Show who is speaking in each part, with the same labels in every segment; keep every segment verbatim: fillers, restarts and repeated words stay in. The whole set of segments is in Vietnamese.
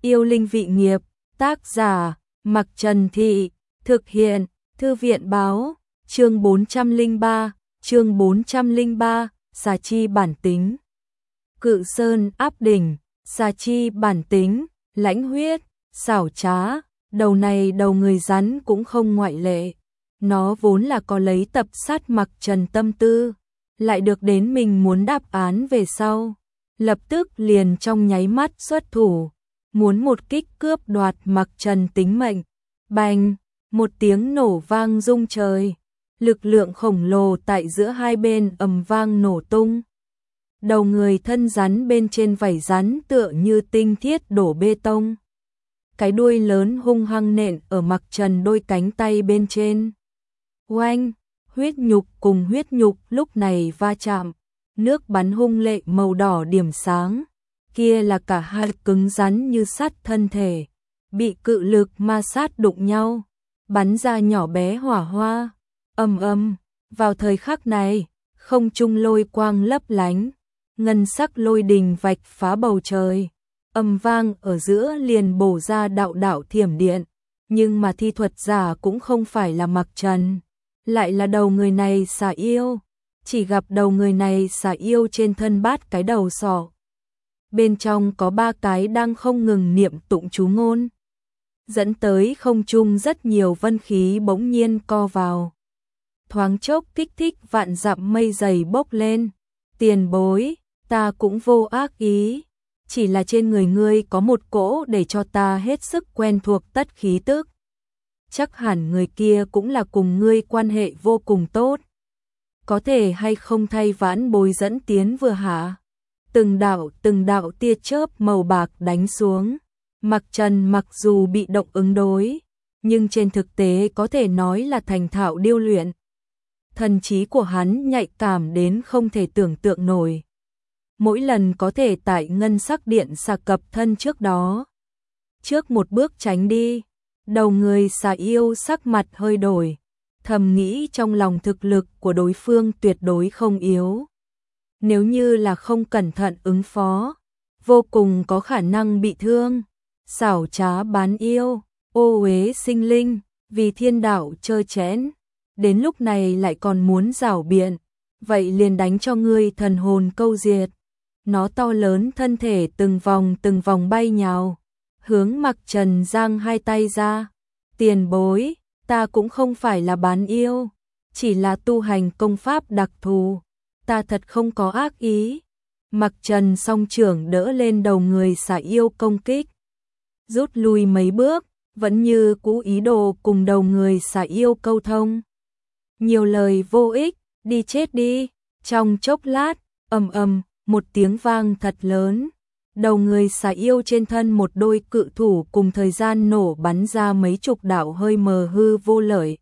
Speaker 1: Yêu linh vị nghiệp, tác giả, Mặc Trần Thị, thực hiện, Thư viện báo, chương bốn trăm lẻ ba, chương bốn trăm lẻ ba, xà chi bản tính. Cự sơn áp đỉnh, xà chi bản tính, lãnh huyết, xảo trá, đầu này đầu người rắn cũng không ngoại lệ. Nó vốn là có lấy tập sát Mặc Trần tâm tư, lại được đến mình muốn đáp án về sau. Lập tức liền trong nháy mắt xuất thủ, muốn một kích cướp đoạt Mặc Trần tính mệnh. Bành, một tiếng nổ vang rung trời, lực lượng khổng lồ tại giữa hai bên ầm vang nổ tung. Đầu người thân rắn bên trên vảy rắn tựa như tinh thiết đổ bê tông. Cái đuôi lớn hung hăng nện ở Mặc Trần đôi cánh tay bên trên. Oanh, huyết nhục cùng huyết nhục lúc này va chạm, nước bắn hung lệ màu đỏ điểm sáng. Kia là cả hai cứng rắn như sắt thân thể, bị cự lực ma sát đụng nhau, bắn ra nhỏ bé hỏa hoa. Ầm ầm, vào thời khắc này, không trung lôi quang lấp lánh, ngân sắc lôi đình vạch phá bầu trời, ầm vang ở giữa liền bổ ra đạo đạo thiểm điện. Nhưng mà thi thuật giả cũng không phải là Mặc Trần, lại là đầu người này xà yêu. Chỉ gặp đầu người này xà yêu trên thân bát cái đầu sọ, bên trong có ba cái đang không ngừng niệm tụng chú ngôn, dẫn tới không trung rất nhiều vân khí bỗng nhiên co vào. Thoáng chốc kích thích vạn dặm mây dày bốc lên. Tiền bối, ta cũng vô ác ý, chỉ là trên người ngươi có một cỗ để cho ta hết sức quen thuộc tất khí tức. Chắc hẳn người kia cũng là cùng ngươi quan hệ vô cùng tốt. Có thể hay không thay vãn bối dẫn tiến vừa hả? Từng đạo từng đạo tia chớp màu bạc đánh xuống. Mặc Trần mặc dù bị động ứng đối, nhưng trên thực tế có thể nói là thành thạo điêu luyện. Thần trí của hắn nhạy cảm đến không thể tưởng tượng nổi. Mỗi lần có thể tại ngân sắc điện xà cập thân trước đó, trước một bước tránh đi. Đầu người xà yêu sắc mặt hơi đổi, thầm nghĩ trong lòng thực lực của đối phương tuyệt đối không yếu. Nếu như là không cẩn thận ứng phó, vô cùng có khả năng bị thương. Xảo trá bán yêu, ô uế sinh linh, vì thiên đạo chơi chẽn, đến lúc này lại còn muốn giảo biện, vậy liền đánh cho ngươi thần hồn câu diệt. Nó to lớn thân thể từng vòng từng vòng bay nhào, hướng Mặc Trần giang hai tay ra. Tiền bối, ta cũng không phải là bán yêu, chỉ là tu hành công pháp đặc thù, ta thật không có ác ý. Mặc Trần song trưởng đỡ lên đầu người xà yêu công kích, rút lui mấy bước, vẫn như cũ ý đồ cùng đầu người xà yêu câu thông. Nhiều lời vô ích, đi chết đi. Trong chốc lát, ầm ầm, một tiếng vang thật lớn. Đầu người xà yêu trên thân một đôi cự thủ cùng thời gian nổ bắn ra mấy chục đạo hơi mờ hư vô lợi.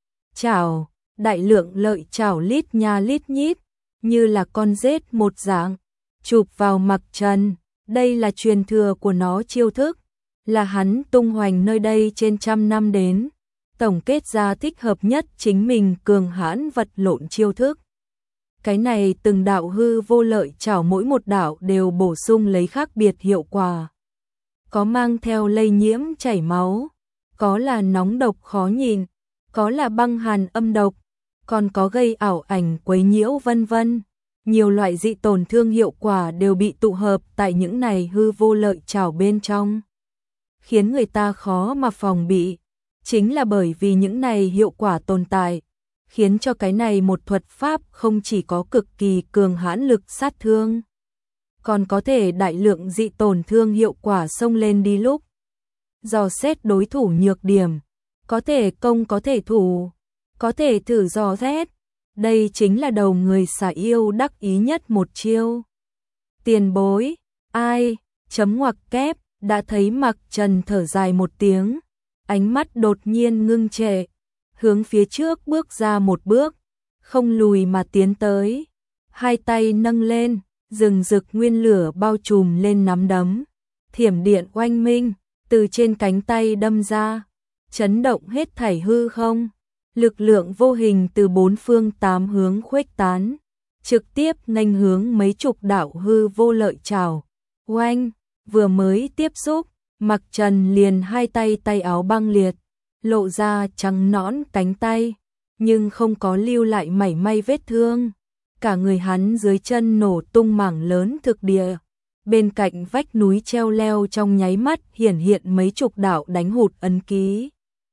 Speaker 1: Chảo, đại lượng lợi chảo lít nha lít nhít, như là con rết một dạng, chụp vào Mặc Trần. Đây là truyền thừa của nó chiêu thức, là hắn tung hoành nơi đây trên trăm năm đến, tổng kết ra thích hợp nhất chính mình cường hãn vật lộn chiêu thức. Cái này từng đạo hư vô lợi chảo mỗi một đạo đều bổ sung lấy khác biệt hiệu quả. Có mang theo lây nhiễm chảy máu, có là nóng độc khó nhìn, có là băng hàn âm độc, còn có gây ảo ảnh quấy nhiễu vân vân. Nhiều loại dị tổn thương hiệu quả đều bị tụ hợp tại những này hư vô lợi chảo bên trong, khiến người ta khó mà phòng bị. Chính là bởi vì những này hiệu quả tồn tại, khiến cho cái này một thuật pháp không chỉ có cực kỳ cường hãn lực sát thương, còn có thể đại lượng dị tổn thương hiệu quả xông lên đi lúc dò xét đối thủ nhược điểm, có thể công có thể thủ, có thể thử dò xét. Đây chính là đầu người xà yêu đắc ý nhất một chiêu. Tiền bối, ai, chấm ngoặc kép, đã thấy Mặc Trần thở dài một tiếng, ánh mắt đột nhiên ngưng trệ, hướng phía trước bước ra một bước, không lùi mà tiến tới, hai tay nâng lên, rừng rực nguyên lửa bao trùm lên nắm đấm, thiểm điện oanh minh, từ trên cánh tay đâm ra, chấn động hết thảy hư không, lực lượng vô hình từ bốn phương tám hướng khuếch tán, trực tiếp nghênh hướng mấy chục đạo hư vô lợi chảo. Oanh, vừa mới tiếp xúc, Mặc Trần liền hai tay tay áo băng liệt, lộ ra trắng nõn cánh tay, nhưng không có lưu lại mảy may vết thương. Cả người hắn dưới chân nổ tung mảng lớn thực địa. Bên cạnh vách núi treo leo trong nháy mắt hiển hiện mấy chục đạo đánh hụt ấn ký.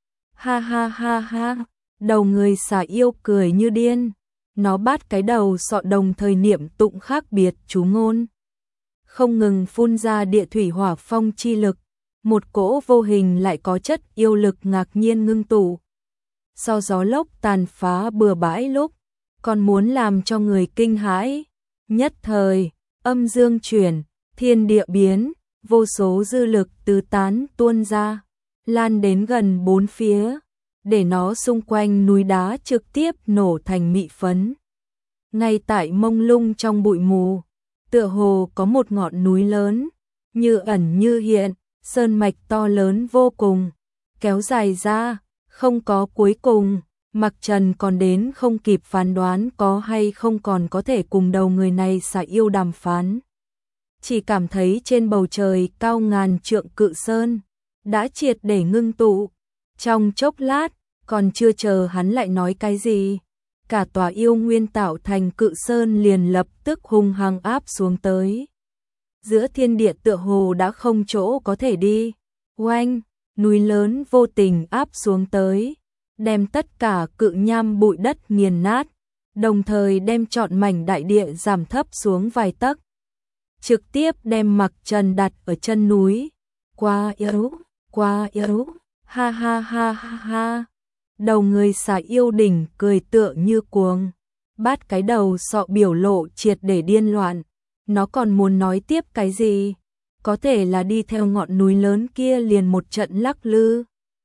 Speaker 1: Ha ha ha ha, đầu người xà yêu cười như điên. Nó bắt cái đầu sọ đồng thời niệm tụng khác biệt chú ngôn. Không ngừng phun ra địa thủy hỏa phong chi lực. Một cỗ vô hình lại có chất yêu lực ngạc nhiên ngưng tụ. Sau gió lốc tàn phá bừa bãi lúc, còn muốn làm cho người kinh hãi. Nhất thời, âm dương chuyển, thiên địa biến, vô số dư lực tứ tán tuôn ra, lan đến gần bốn phía, để nó xung quanh núi đá trực tiếp nổ thành mị phấn. Ngay tại mông lung trong bụi mù, tựa hồ có một ngọn núi lớn, như ẩn như hiện, sơn mạch to lớn vô cùng, kéo dài ra, không có cuối cùng. Mặc Trần còn đến không kịp phán đoán có hay không còn có thể cùng đầu người này xà yêu đàm phán. Chỉ cảm thấy trên bầu trời cao ngàn trượng cự sơn đã triệt để ngưng tụ. Trong chốc lát, còn chưa chờ hắn lại nói cái gì, cả tòa yêu nguyên tạo thành cự sơn liền lập tức hung hăng áp xuống tới. Giữa thiên địa tựa hồ đã không chỗ có thể đi. Oanh, núi lớn vô tình áp xuống tới, đem tất cả cự nham bụi đất nghiền nát, đồng thời đem trọn mảnh đại địa giảm thấp xuống vài tấc. Trực tiếp đem Mặc Trần đặt ở chân núi. Quá yếu, quá yếu, ha ha ha ha ha. Đầu người xà yêu đỉnh cười tựa như cuồng. Bát cái đầu sọ biểu lộ triệt để điên loạn. Nó còn muốn nói tiếp cái gì? Có thể là đi theo ngọn núi lớn kia liền một trận lắc lư.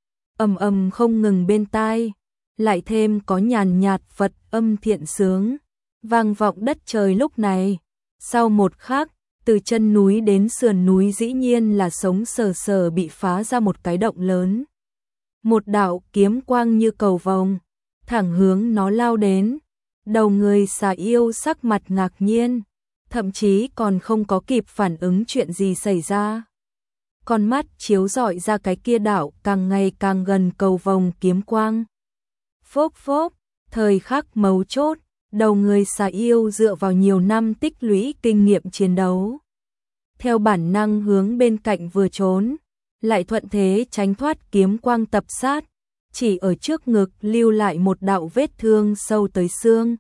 Speaker 1: Ầm ầm không ngừng bên tai, lại thêm có nhàn nhạt Phật âm thiện sướng, vang vọng đất trời lúc này. Sau một khắc, từ chân núi đến sườn núi dĩ nhiên là sống sờ sờ bị phá ra một cái động lớn. Một đạo kiếm quang như cầu vồng, thẳng hướng nó lao đến. Đầu người xà yêu sắc mặt ngạc nhiên, thậm chí còn không có kịp phản ứng chuyện gì xảy ra. Con mắt chiếu rọi ra cái kia đạo càng ngày càng gần cầu vồng kiếm quang. Phốc phốc, thời khắc mấu chốt, đầu người xà yêu dựa vào nhiều năm tích lũy kinh nghiệm chiến đấu, theo bản năng hướng bên cạnh vừa trốn, lại thuận thế tránh thoát kiếm quang tập sát, chỉ ở trước ngực lưu lại một đạo vết thương sâu tới xương,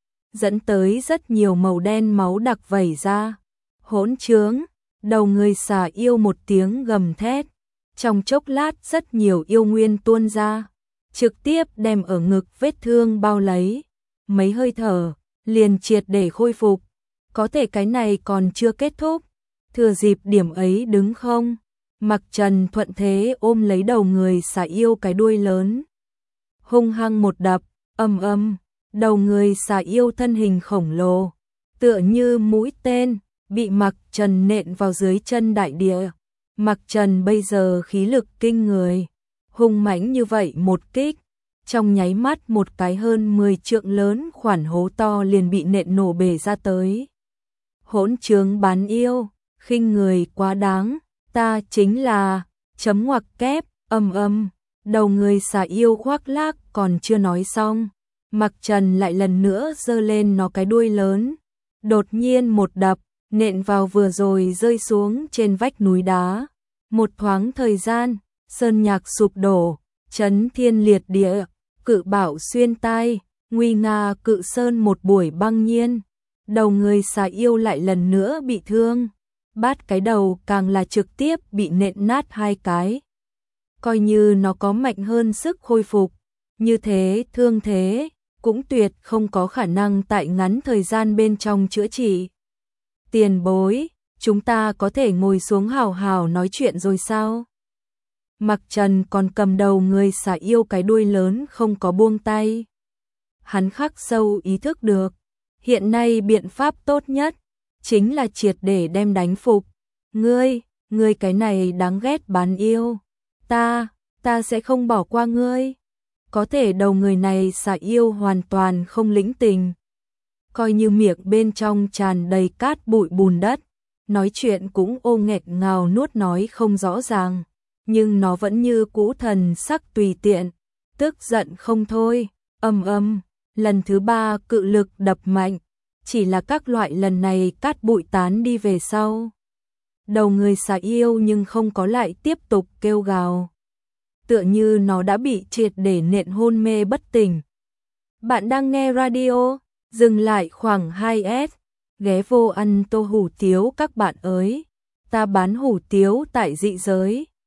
Speaker 1: dẫn tới rất nhiều màu đen máu đặc vẩy ra. Hỗn trướng, đầu người xà yêu một tiếng gầm thét, trong chốc lát rất nhiều yêu nguyên tuôn ra, trực tiếp đem ở ngực vết thương bao lấy, mấy hơi thở, liền triệt để khôi phục. Có thể cái này còn chưa kết thúc, thừa dịp điểm ấy đứng không, Mặc Trần thuận thế ôm lấy đầu người xà yêu cái đuôi lớn, hung hăng một đập, ầm ầm, đầu người xà yêu thân hình khổng lồ, tựa như mũi tên, bị Mặc Trần nện vào dưới chân đại địa. Mặc Trần bây giờ khí lực kinh người, hung mãnh như vậy một kích, trong nháy mắt một cái hơn mười trượng lớn khoản hố to liền bị nện nổ bể ra tới. Hỗn trướng bán yêu, khinh người quá đáng, ta chính là chấm ngoặc kép, âm âm, đầu người xà yêu khoác lác còn chưa nói xong, Mặc Trần lại lần nữa giơ lên nó cái đuôi lớn, đột nhiên một đập, nện vào vừa rồi rơi xuống trên vách núi đá. Một thoáng thời gian, sơn nhạc sụp đổ, chấn thiên liệt địa, cự bảo xuyên tai, nguy nga cự sơn một buổi băng nhiên. Đầu người xà yêu lại lần nữa bị thương, bát cái đầu càng là trực tiếp bị nện nát hai cái. Coi như nó có mạnh hơn sức khôi phục, như thế thương thế, cũng tuyệt không có khả năng tại ngắn thời gian bên trong chữa trị. Tiền bối, chúng ta có thể ngồi xuống hào hào nói chuyện rồi sao? Mặc Trần còn cầm đầu người xà yêu cái đuôi lớn không có buông tay. Hắn khắc sâu ý thức được, hiện nay biện pháp tốt nhất chính là triệt để đem đánh phục. Ngươi, ngươi cái này đáng ghét bán yêu, ta, ta sẽ không bỏ qua ngươi. Có thể đầu người này xà yêu hoàn toàn không lĩnh tình, coi như miệng bên trong tràn đầy cát bụi bùn đất, nói chuyện cũng ô nghẹt ngào nuốt nói không rõ ràng, nhưng nó vẫn như cũ thần sắc tùy tiện, tức giận không thôi, âm âm, lần thứ ba cự lực đập mạnh, chỉ là các loại lần này cát bụi tán đi về sau. Đầu người xà yêu nhưng không có lại tiếp tục kêu gào. Tựa như nó đã bị triệt để nện hôn mê bất tỉnh. Bạn đang nghe radio, dừng lại khoảng hai S, ghé vô ăn tô hủ tiếu các bạn ơi. Ta bán hủ tiếu tại dị giới.